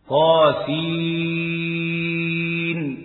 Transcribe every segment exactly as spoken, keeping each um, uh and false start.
طاسين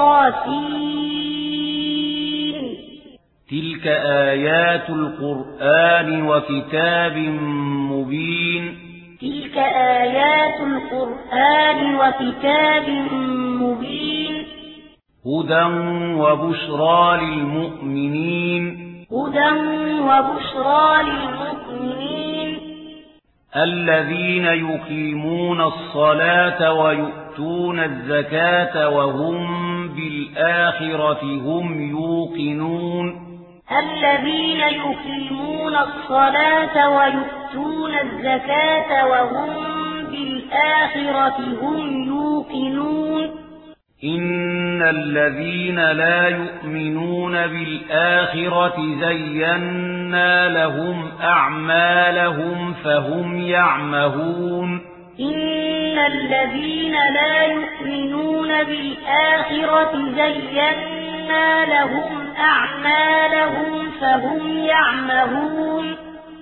طاسين تلك آيات القرآن وكتاب مبين تلك آيات القرآن وكتاب مبين هدى وبشرى للمؤمنين هدى وبشرى للمؤمنين الذين يقيمون الصلاة ويؤتون الزكاة وهم بالآخرة هم يوقنون الذين يقيمون الصلاة ويؤتون الزكاة وهم بالآخرة هم يوقنون إن الذين لا يؤمنون بالآخرة زينا لهم أعمالهم فهم يعمهون إن الذين لا يؤمنون بالآخرة زينا لهم أعمالهم فهم يعمهون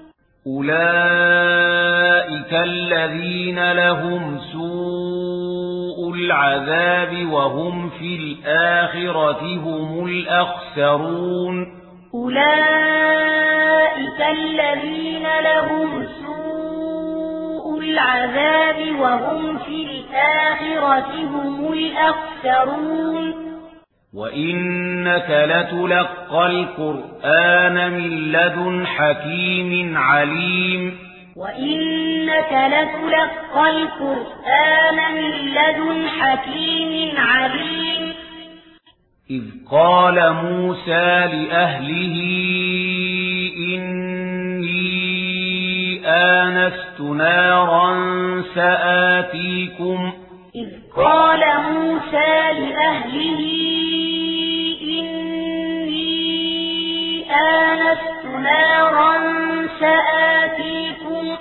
أولئك الذين لهم سوء العذاب وهم في الآخرة هم الأخسرون أولئك الذين لهم سوء العذاب وهم في الآخرة هم الأخسرون وإنك لتلقى القرآن من لدن حكيم عليم وإنك لتلقى القرآن من لدن حكيم عليم إذ قال موسى لأهله إني آنست نارا سآتيكم إذ قال موسى لأهله إني آنست نارا سآتيكم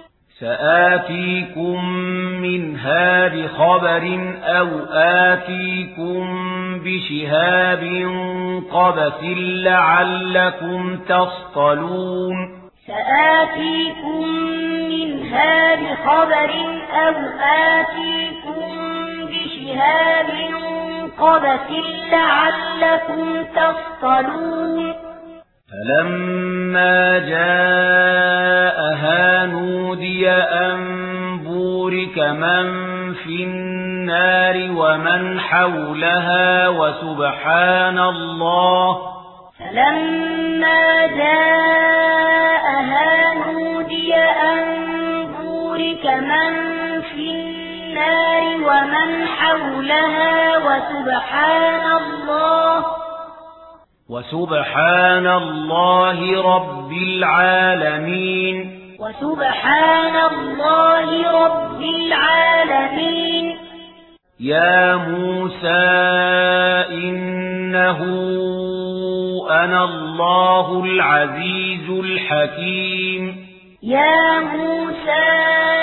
سآتيكم منها بخبر أو آتيكم بشهاب قبس لعلكم تصطلون سآتيكم منها بخبر أو آتيكم بشهاب قبس لعلكم تصطلون فلما جاءها نودي أن بورك من في النار ومن حولها وسبحان الله فلما جاءها نودي أن بورك من في النار ومن حولها وسبحان الله وسبحان الله رب العالمين وسبحان الله رب العالمين يا موسى إنه أنا الله العزيز الحكيم يا موسى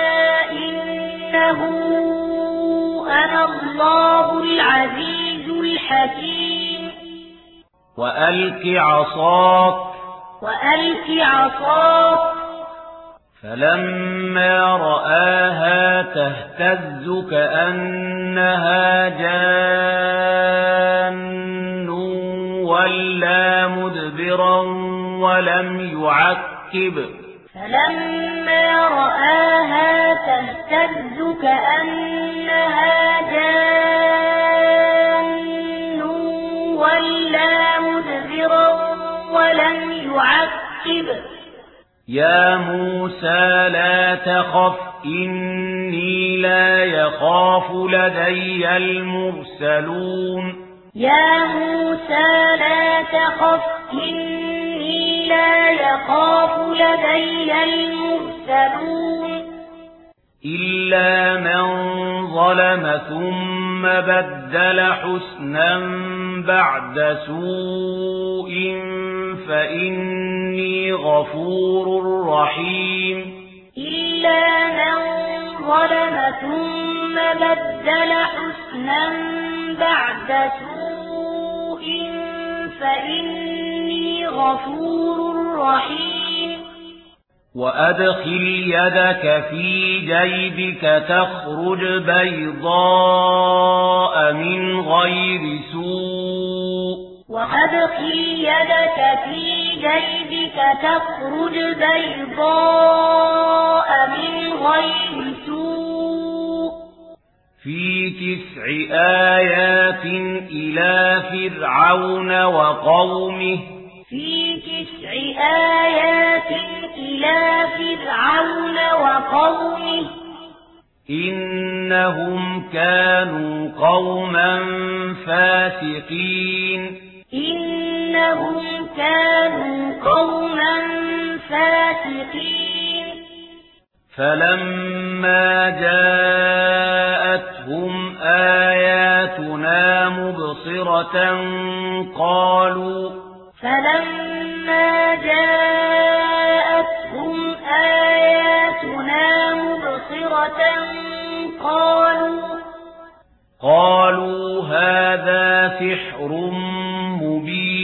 إنه أنا الله العزيز الحكيم وألق عصاك وألق عصاك فلما رآها تهتز كأنها جان ولا مدبرا ولم يعقب فلما رآها تهتز كأنها جان ولا مدبرا ولم يعقب يا موسى لا تخف إني لا يخاف لدي المرسلون يا موسى لا تخف إني لا يخاف لدي المرسلون إلا من ظلم ثم بدل حسنا بعد سوء فإني غفور رحيم إلا من ظلم ثم بدل حسنا بعد سوء فإني غفور رحيم وأدخل يدك في جيبك تخرج بيضاء من غير سوء وأدخل يدك في جيبك تخرج بيضاء من غير سوء في تسع آيات إلى فرعون وقومه في تسع آيات إلى فرعون وقومه إنهم كانوا قوما فاسقين إنهم كانوا قوما فاسقين فلما جاءتهم آياتنا مبصرة قالوا فلما جاءتهم آياتنا مبصرة قالوا قالوا هذا سحر مبين